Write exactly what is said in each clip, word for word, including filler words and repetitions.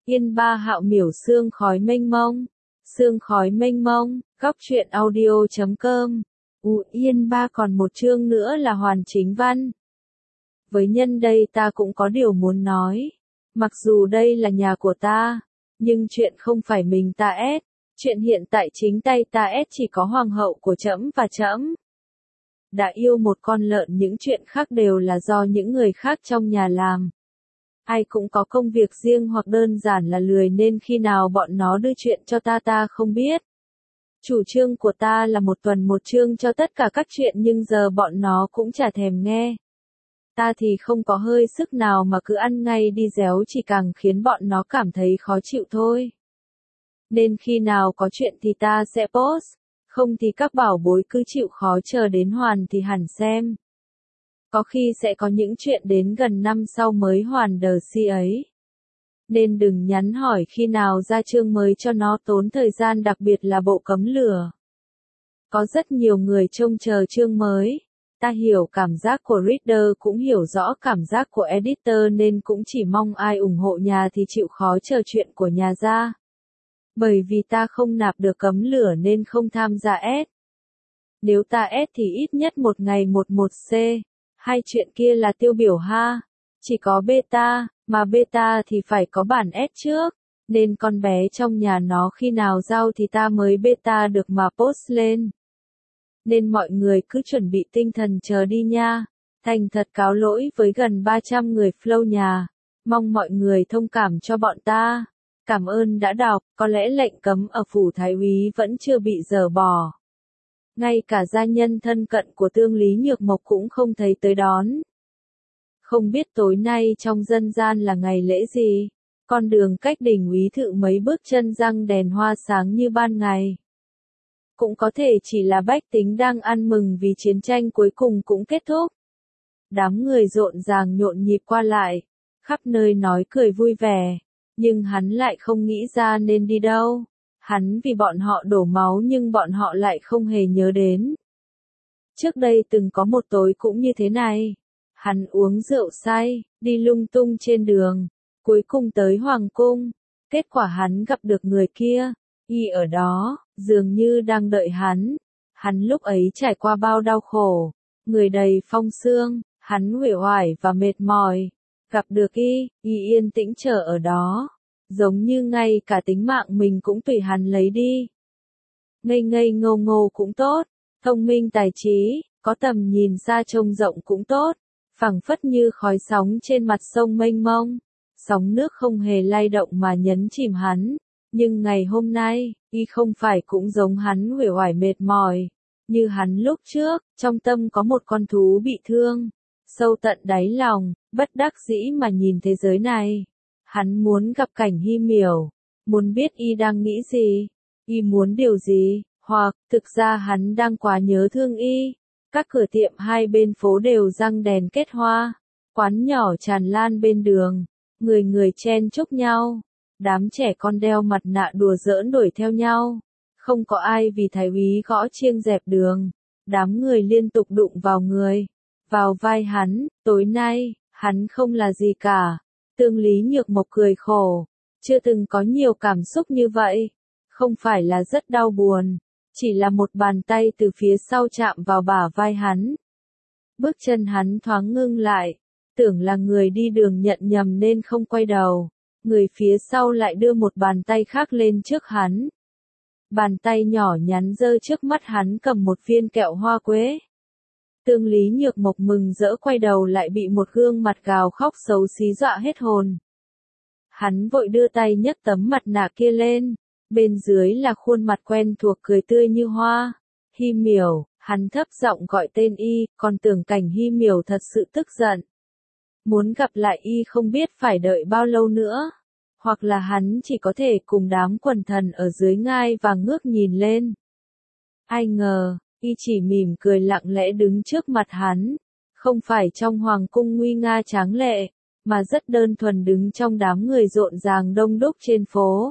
Yên ba hạo miểu sương khói mênh mông. Sương khói mênh mông, góc truyện audio chấm com. U Yên ba còn một chương nữa là hoàn chính văn. Với nhân đây ta cũng có điều muốn nói. Mặc dù đây là nhà của ta, nhưng chuyện không phải mình ta ép. Chuyện hiện tại chính tay ta ép chỉ có hoàng hậu của trẫm và trẫm. Đã yêu một con lợn, những chuyện khác đều là do những người khác trong nhà làm. Ai cũng có công việc riêng hoặc đơn giản là lười nên khi nào bọn nó đưa chuyện cho ta ta không biết. Chủ trương của ta là một tuần một chương cho tất cả các chuyện nhưng giờ bọn nó cũng chả thèm nghe. Ta thì không có hơi sức nào mà cứ ăn ngay đi réo chỉ càng khiến bọn nó cảm thấy khó chịu thôi. Nên khi nào có chuyện thì ta sẽ post, không thì các bảo bối cứ chịu khó chờ đến hoàn thì hẳn xem. Có khi sẽ có những chuyện đến gần năm sau mới hoàn đờ si ấy. Nên đừng nhắn hỏi khi nào ra chương mới cho nó tốn thời gian, đặc biệt là bộ cấm lửa. Có rất nhiều người trông chờ chương mới. Ta hiểu cảm giác của reader cũng hiểu rõ cảm giác của editor nên cũng chỉ mong ai ủng hộ nhà thì chịu khó chờ chuyện của nhà ra. Bởi vì ta không nạp được cấm lửa nên không tham gia ép. Nếu ta ép thì ít nhất một ngày một một C. Hai chuyện kia là tiêu biểu ha. Chỉ có beta, mà beta thì phải có bản ép trước. Nên con bé trong nhà nó khi nào giao thì ta mới beta được mà post lên. Nên mọi người cứ chuẩn bị tinh thần chờ đi nha. Thành thật cáo lỗi với gần ba trăm người flow nhà. Mong mọi người thông cảm cho bọn ta. Cảm ơn đã đọc, có lẽ lệnh cấm ở phủ thái úy vẫn chưa bị dỡ bỏ. Ngay cả gia nhân thân cận của Tương Lý Nhược Mộc cũng không thấy tới đón. Không biết tối nay trong dân gian là ngày lễ gì, con đường cách đỉnh úy thự mấy bước chân răng đèn hoa sáng như ban ngày. Cũng có thể chỉ là bách tính đang ăn mừng vì chiến tranh cuối cùng cũng kết thúc. Đám người rộn ràng nhộn nhịp qua lại, khắp nơi nói cười vui vẻ, nhưng hắn lại không nghĩ ra nên đi đâu. Hắn vì bọn họ đổ máu nhưng bọn họ lại không hề nhớ đến. Trước đây từng có một tối cũng như thế này. Hắn uống rượu say, đi lung tung trên đường, cuối cùng tới hoàng cung. Kết quả hắn gặp được người kia, y ở đó, dường như đang đợi hắn. Hắn lúc ấy trải qua bao đau khổ, người đầy phong sương, hắn uể oải và mệt mỏi. Gặp được y, y yên tĩnh chờ ở đó. Giống như ngay cả tính mạng mình cũng tùy hắn lấy đi. Ngây ngây ngô ngô cũng tốt, thông minh tài trí, có tầm nhìn xa trông rộng cũng tốt, phẳng phất như khói sóng trên mặt sông mênh mông. Sóng nước không hề lay động mà nhấn chìm hắn. Nhưng ngày hôm nay, y không phải cũng giống hắn uể oải mệt mỏi. Như hắn lúc trước, trong tâm có một con thú bị thương. Sâu tận đáy lòng, bất đắc dĩ mà nhìn thế giới này. Hắn muốn gặp Cảnh Hy Miểu, muốn biết y đang nghĩ gì, y muốn điều gì, hoặc thực ra hắn đang quá nhớ thương y. Các cửa tiệm hai bên phố đều răng đèn kết hoa, quán nhỏ tràn lan bên đường, người người chen chúc nhau, đám trẻ con đeo mặt nạ đùa giỡn đuổi theo nhau, không có ai vì thái úy gõ chiêng dẹp đường, đám người liên tục đụng vào người, vào vai hắn. Tối nay, hắn không là gì cả. Tương Lý Nhược Mộc cười khổ, chưa từng có nhiều cảm xúc như vậy, không phải là rất đau buồn, chỉ là một bàn tay từ phía sau chạm vào bả vai hắn. Bước chân hắn thoáng ngưng lại, tưởng là người đi đường nhận nhầm nên không quay đầu, người phía sau lại đưa một bàn tay khác lên trước hắn. Bàn tay nhỏ nhắn giơ trước mắt hắn cầm một viên kẹo hoa quế. Tương Lý Nhược Mộc mừng rỡ quay đầu lại bị một gương mặt gào khóc xấu xí dọa hết hồn. Hắn vội đưa tay nhấc tấm mặt nạ kia lên, bên dưới là khuôn mặt quen thuộc cười tươi như hoa. Hy Miểu, hắn thấp giọng gọi tên y, còn tưởng Cảnh Hy Miểu thật sự tức giận. Muốn gặp lại y không biết phải đợi bao lâu nữa, hoặc là hắn chỉ có thể cùng đám quần thần ở dưới ngai và ngước nhìn lên. Ai ngờ, y chỉ mỉm cười lặng lẽ đứng trước mặt hắn, không phải trong hoàng cung nguy nga tráng lệ, mà rất đơn thuần đứng trong đám người rộn ràng đông đúc trên phố.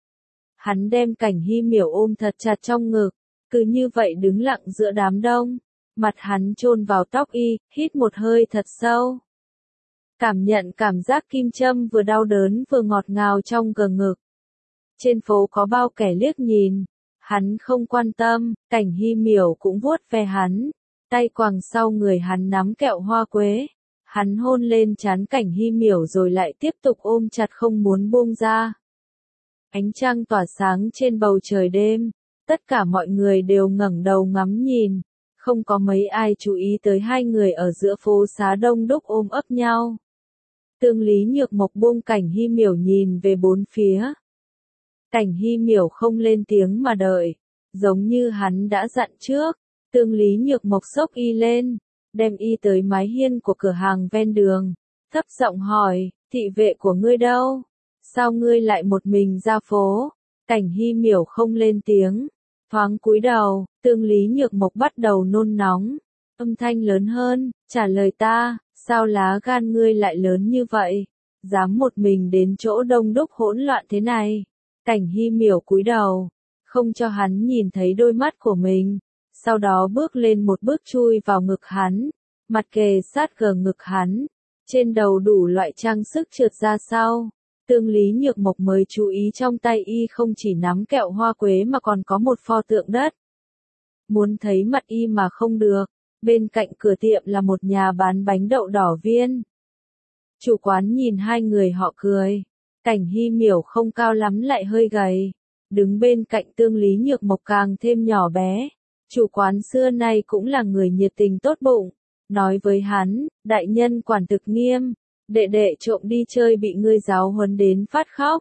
Hắn đem Cảnh Hy Miểu ôm thật chặt trong ngực, cứ như vậy đứng lặng giữa đám đông, mặt hắn chôn vào tóc y, hít một hơi thật sâu. cảm nhận cảm giác kim châm vừa đau đớn vừa ngọt ngào trong gờ ngực. Trên phố có bao kẻ liếc nhìn, hắn không quan tâm, Cảnh Hy Miểu cũng vuốt ve hắn, tay quàng sau người hắn nắm kẹo hoa quế. Hắn hôn lên trán Cảnh Hy Miểu rồi lại tiếp tục ôm chặt không muốn buông ra. Ánh trăng tỏa sáng trên bầu trời đêm, tất cả mọi người đều ngẩng đầu ngắm nhìn, không có mấy ai chú ý tới hai người ở giữa phố xá đông đúc ôm ấp nhau. Tương Lý Nhược Mộc buông Cảnh Hy Miểu nhìn về bốn phía. Cảnh Hy Miểu không lên tiếng mà đợi, giống như hắn đã dặn trước. Tương Lý Nhược Mộc xốc y lên, đem y tới mái hiên của cửa hàng ven đường, thấp giọng hỏi, thị vệ của ngươi đâu? Sao ngươi lại một mình ra phố? Cảnh Hy Miểu không lên tiếng, thoáng cúi đầu. Tương Lý Nhược Mộc bắt đầu nôn nóng, âm thanh lớn hơn, trả lời ta, sao lá gan ngươi lại lớn như vậy? Dám một mình đến chỗ đông đúc hỗn loạn thế này. Cảnh Hy Miểu cúi đầu, không cho hắn nhìn thấy đôi mắt của mình, sau đó bước lên một bước chui vào ngực hắn, mặt kề sát gờ ngực hắn, trên đầu đủ loại trang sức trượt ra sau. Tương Lý Nhược Mộc mới chú ý trong tay y không chỉ nắm kẹo hoa quế mà còn có một pho tượng đất. Muốn thấy mặt y mà không được, bên cạnh cửa tiệm là một nhà bán bánh đậu đỏ viên. Chủ quán nhìn hai người họ cười. Cảnh Hy Miểu không cao lắm lại hơi gầy, đứng bên cạnh Tương Lý Nhược Mộc càng thêm nhỏ bé. Chủ quán xưa nay cũng là người nhiệt tình tốt bụng, nói với hắn, đại nhân quản thực nghiêm, đệ đệ trộm đi chơi bị ngươi giáo huấn đến phát khóc.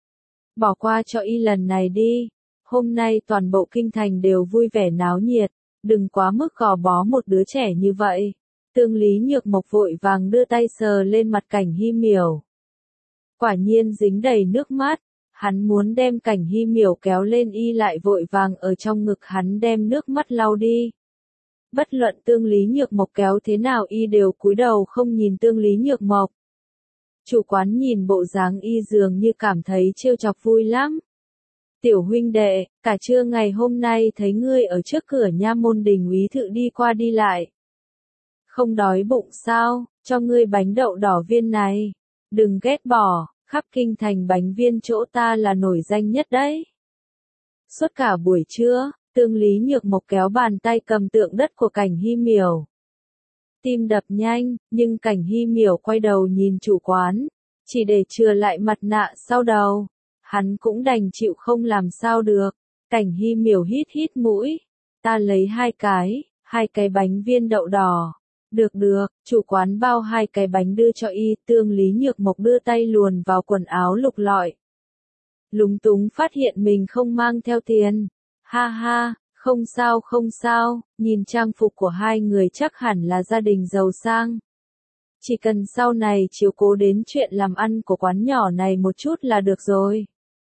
Bỏ qua cho y lần này đi, hôm nay toàn bộ kinh thành đều vui vẻ náo nhiệt, đừng quá mức gò bó một đứa trẻ như vậy. Tương Lý Nhược Mộc vội vàng đưa tay sờ lên mặt Cảnh Hy Miểu. Quả nhiên dính đầy nước mắt, hắn muốn đem Cảnh Hy Miểu kéo lên y lại vội vàng ở trong ngực hắn đem nước mắt lau đi. Bất luận Tương Lý Nhược Mộc kéo thế nào y đều cúi đầu không nhìn Tương Lý Nhược Mộc. Chủ quán nhìn bộ dáng y dường như cảm thấy trêu chọc vui lắm. Tiểu huynh đệ, cả trưa ngày hôm nay thấy ngươi ở trước cửa nha môn đình úy thự đi qua đi lại. Không đói bụng sao, cho ngươi bánh đậu đỏ viên này. Đừng ghét bỏ, khắp kinh thành bánh viên chỗ ta là nổi danh nhất đấy. Suốt cả buổi trưa, Tương Lý Nhược Mộc kéo bàn tay cầm tượng đất của Cảnh Hy Miểu. Tim đập nhanh, nhưng Cảnh Hy Miểu quay đầu nhìn chủ quán, chỉ để chừa lại mặt nạ sau đầu. Hắn cũng đành chịu không làm sao được. Cảnh Hy Miểu hít hít mũi. Ta lấy hai cái, hai cái bánh viên đậu đỏ. Được được, chủ quán bao hai cái bánh đưa cho y. Tương Lý Nhược Mộc đưa tay luồn vào quần áo lục lọi. Lúng túng phát hiện mình không mang theo tiền. Ha ha, không sao không sao, nhìn trang phục của hai người chắc hẳn là gia đình giàu sang. Chỉ cần sau này chiếu cố đến chuyện làm ăn của quán nhỏ này một chút là được rồi.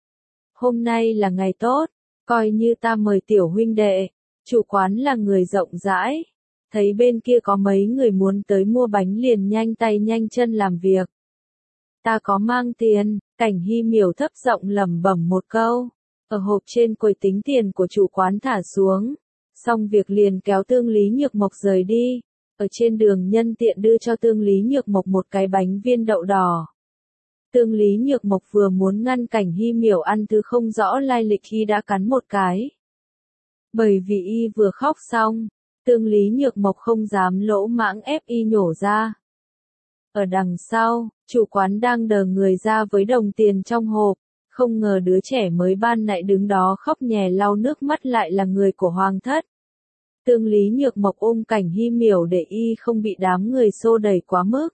Hôm nay là ngày tốt, coi như ta mời tiểu huynh đệ. Chủ quán là người rộng rãi. Thấy bên kia có mấy người muốn tới mua bánh liền nhanh tay nhanh chân làm việc. Ta có mang tiền, Cảnh Hy Miểu thấp giọng lẩm bẩm một câu. Ở hộp trên quầy tính tiền của chủ quán thả xuống. Xong việc liền kéo Tương Lý Nhược Mộc rời đi. Ở trên đường nhân tiện đưa cho Tương Lý Nhược Mộc một cái bánh viên đậu đỏ. Tương Lý Nhược Mộc vừa muốn ngăn Cảnh Hy Miểu ăn thứ không rõ lai lịch khi đã cắn một cái. Bởi vì y vừa khóc xong, Tương Lý Nhược Mộc không dám lỗ mãng ép y nhổ ra. Ở đằng sau, chủ quán đang đờ người ra với đồng tiền trong hộp, không ngờ đứa trẻ mới ban nãy đứng đó khóc nhè lau nước mắt lại là người của Hoàng thất. Tương Lý Nhược Mộc ôm Cảnh Hy Miểu để y không bị đám người xô đẩy quá mức.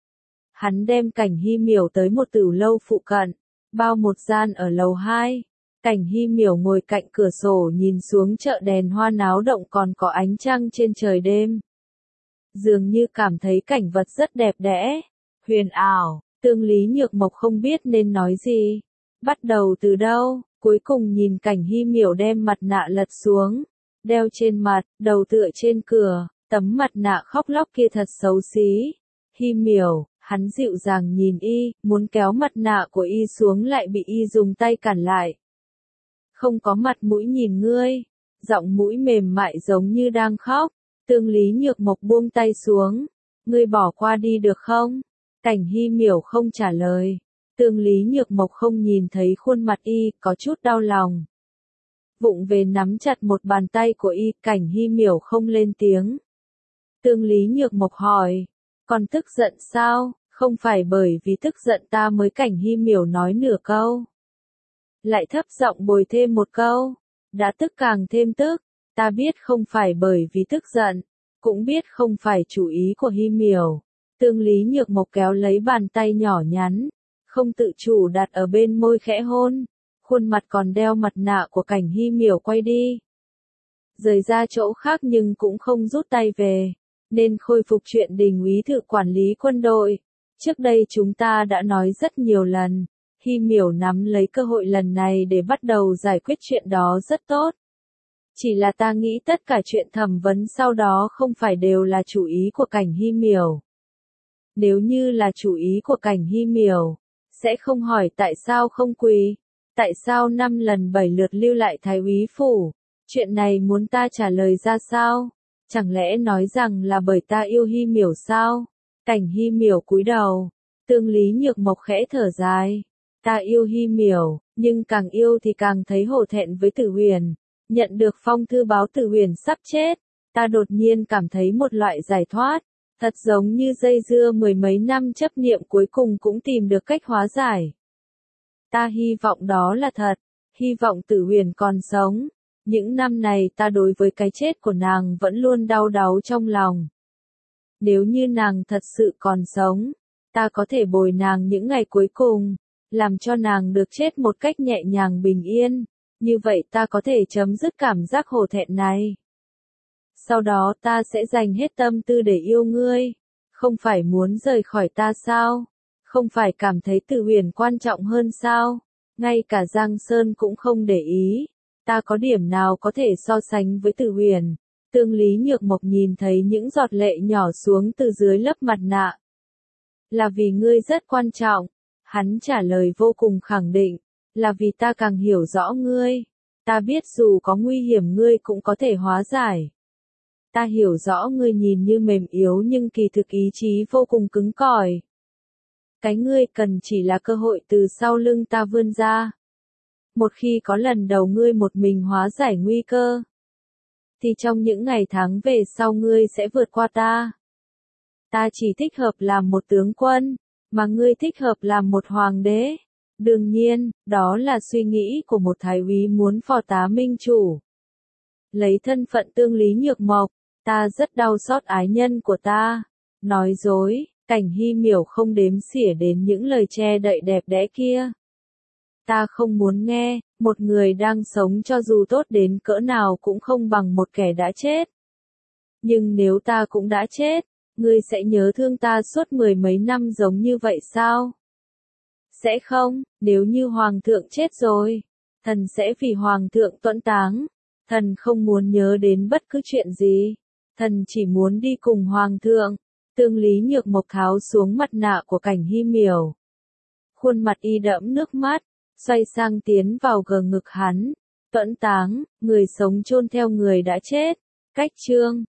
Hắn đem Cảnh Hy Miểu tới một tửu lâu phụ cận, bao một gian ở lầu hai. Cảnh Hy Miểu ngồi cạnh cửa sổ nhìn xuống chợ đèn hoa náo động còn có ánh trăng trên trời đêm. Dường như cảm thấy cảnh vật rất đẹp đẽ, huyền ảo. Tương Lý Nhược Mộc không biết nên nói gì. Bắt đầu từ đâu, cuối cùng nhìn Cảnh Hy Miểu đem mặt nạ lật xuống, đeo trên mặt, đầu tựa trên cửa, tấm mặt nạ khóc lóc kia thật xấu xí. Hy Miểu, hắn dịu dàng nhìn y, muốn kéo mặt nạ của y xuống lại bị y dùng tay cản lại. Không có mặt mũi nhìn ngươi, giọng mũi mềm mại giống như đang khóc. Tương Lý Nhược Mộc buông tay xuống, ngươi bỏ qua đi được không? Cảnh Hy Miểu không trả lời. Tương Lý Nhược Mộc không nhìn thấy khuôn mặt y, có chút đau lòng. Vụng về nắm chặt một bàn tay của y, Cảnh Hy Miểu không lên tiếng. Tương Lý Nhược Mộc hỏi, còn tức giận sao? Không phải bởi vì tức giận ta mới. Cảnh Hy Miểu nói nửa câu. Lại thấp giọng bồi thêm một câu. Đã tức càng thêm tức. Ta biết không phải bởi vì tức giận. Cũng biết không phải chủ ý của Hy Miểu. Tương Lý Nhược Mộc kéo lấy bàn tay nhỏ nhắn. Không tự chủ đặt ở bên môi khẽ hôn. Khuôn mặt còn đeo mặt nạ của Cảnh Hy Miểu quay đi. Rời ra chỗ khác nhưng cũng không rút tay về. Nên khôi phục chuyện Đình úy thự quản lý quân đội. Trước đây chúng ta đã nói rất nhiều lần. Hy Miểu nắm lấy cơ hội lần này để bắt đầu giải quyết chuyện đó rất tốt. Chỉ là ta nghĩ tất cả chuyện thẩm vấn sau đó không phải đều là chủ ý của Cảnh Hy Miểu. Nếu như là chủ ý của Cảnh Hy Miểu, sẽ không hỏi tại sao không quỳ, tại sao năm lần bảy lượt lưu lại Thái úy phủ, chuyện này muốn ta trả lời ra sao? Chẳng lẽ nói rằng là bởi ta yêu Hy Miểu sao? Cảnh Hy Miểu cúi đầu, Tương Lý Nhược Mộc khẽ thở dài. Ta yêu Hy Miểu, nhưng càng yêu thì càng thấy hổ thẹn với Tử Huyền. Nhận được phong thư báo Tử Huyền sắp chết, ta đột nhiên cảm thấy một loại giải thoát, thật giống như dây dưa mười mấy năm chấp niệm cuối cùng cũng tìm được cách hóa giải. Ta hy vọng đó là thật, hy vọng Tử Huyền còn sống. Những năm này ta đối với cái chết của nàng vẫn luôn đau đáu trong lòng. Nếu như nàng thật sự còn sống, ta có thể bồi nàng những ngày cuối cùng, làm cho nàng được chết một cách nhẹ nhàng bình yên. Như vậy ta có thể chấm dứt cảm giác hổ thẹn này. Sau đó ta sẽ dành hết tâm tư để yêu ngươi. Không phải muốn rời khỏi ta sao? Không phải cảm thấy Tử Huyền quan trọng hơn sao? Ngay cả Giang Sơn cũng không để ý. Ta có điểm nào có thể so sánh với Tử Huyền? Tương Lý Nhược Mộc nhìn thấy những giọt lệ nhỏ xuống từ dưới lớp mặt nạ. Là vì ngươi rất quan trọng. Hắn trả lời vô cùng khẳng định. Là vì ta càng hiểu rõ ngươi. Ta biết dù có nguy hiểm ngươi cũng có thể hóa giải. Ta hiểu rõ ngươi nhìn như mềm yếu nhưng kỳ thực ý chí vô cùng cứng cỏi. Cái ngươi cần chỉ là cơ hội từ sau lưng ta vươn ra. Một khi có lần đầu ngươi một mình hóa giải nguy cơ, thì trong những ngày tháng về sau ngươi sẽ vượt qua ta. Ta chỉ thích hợp làm một tướng quân, mà ngươi thích hợp làm một hoàng đế. Đương nhiên, đó là suy nghĩ của một thái úy muốn phò tá minh chủ. Lấy thân phận Tương Lý Nhược Mộc, ta rất đau xót ái nhân của ta. Nói dối, Cảnh Hy Miểu không đếm xỉa đến những lời che đậy đẹp đẽ kia. Ta không muốn nghe, một người đang sống cho dù tốt đến cỡ nào cũng không bằng một kẻ đã chết. Nhưng nếu ta cũng đã chết, ngươi sẽ nhớ thương ta suốt mười mấy năm giống như vậy sao? Sẽ không, nếu như Hoàng thượng chết rồi, thần sẽ vì Hoàng thượng tuẫn táng. Thần không muốn nhớ đến bất cứ chuyện gì. Thần chỉ muốn đi cùng Hoàng thượng. Tương Lý Nhược Mộc tháo xuống mặt nạ của Cảnh Hy Miểu. Khuôn mặt y đẫm nước mắt, xoay sang tiến vào gờ ngực hắn. Tuẫn táng, người sống chôn theo người đã chết. Cách chương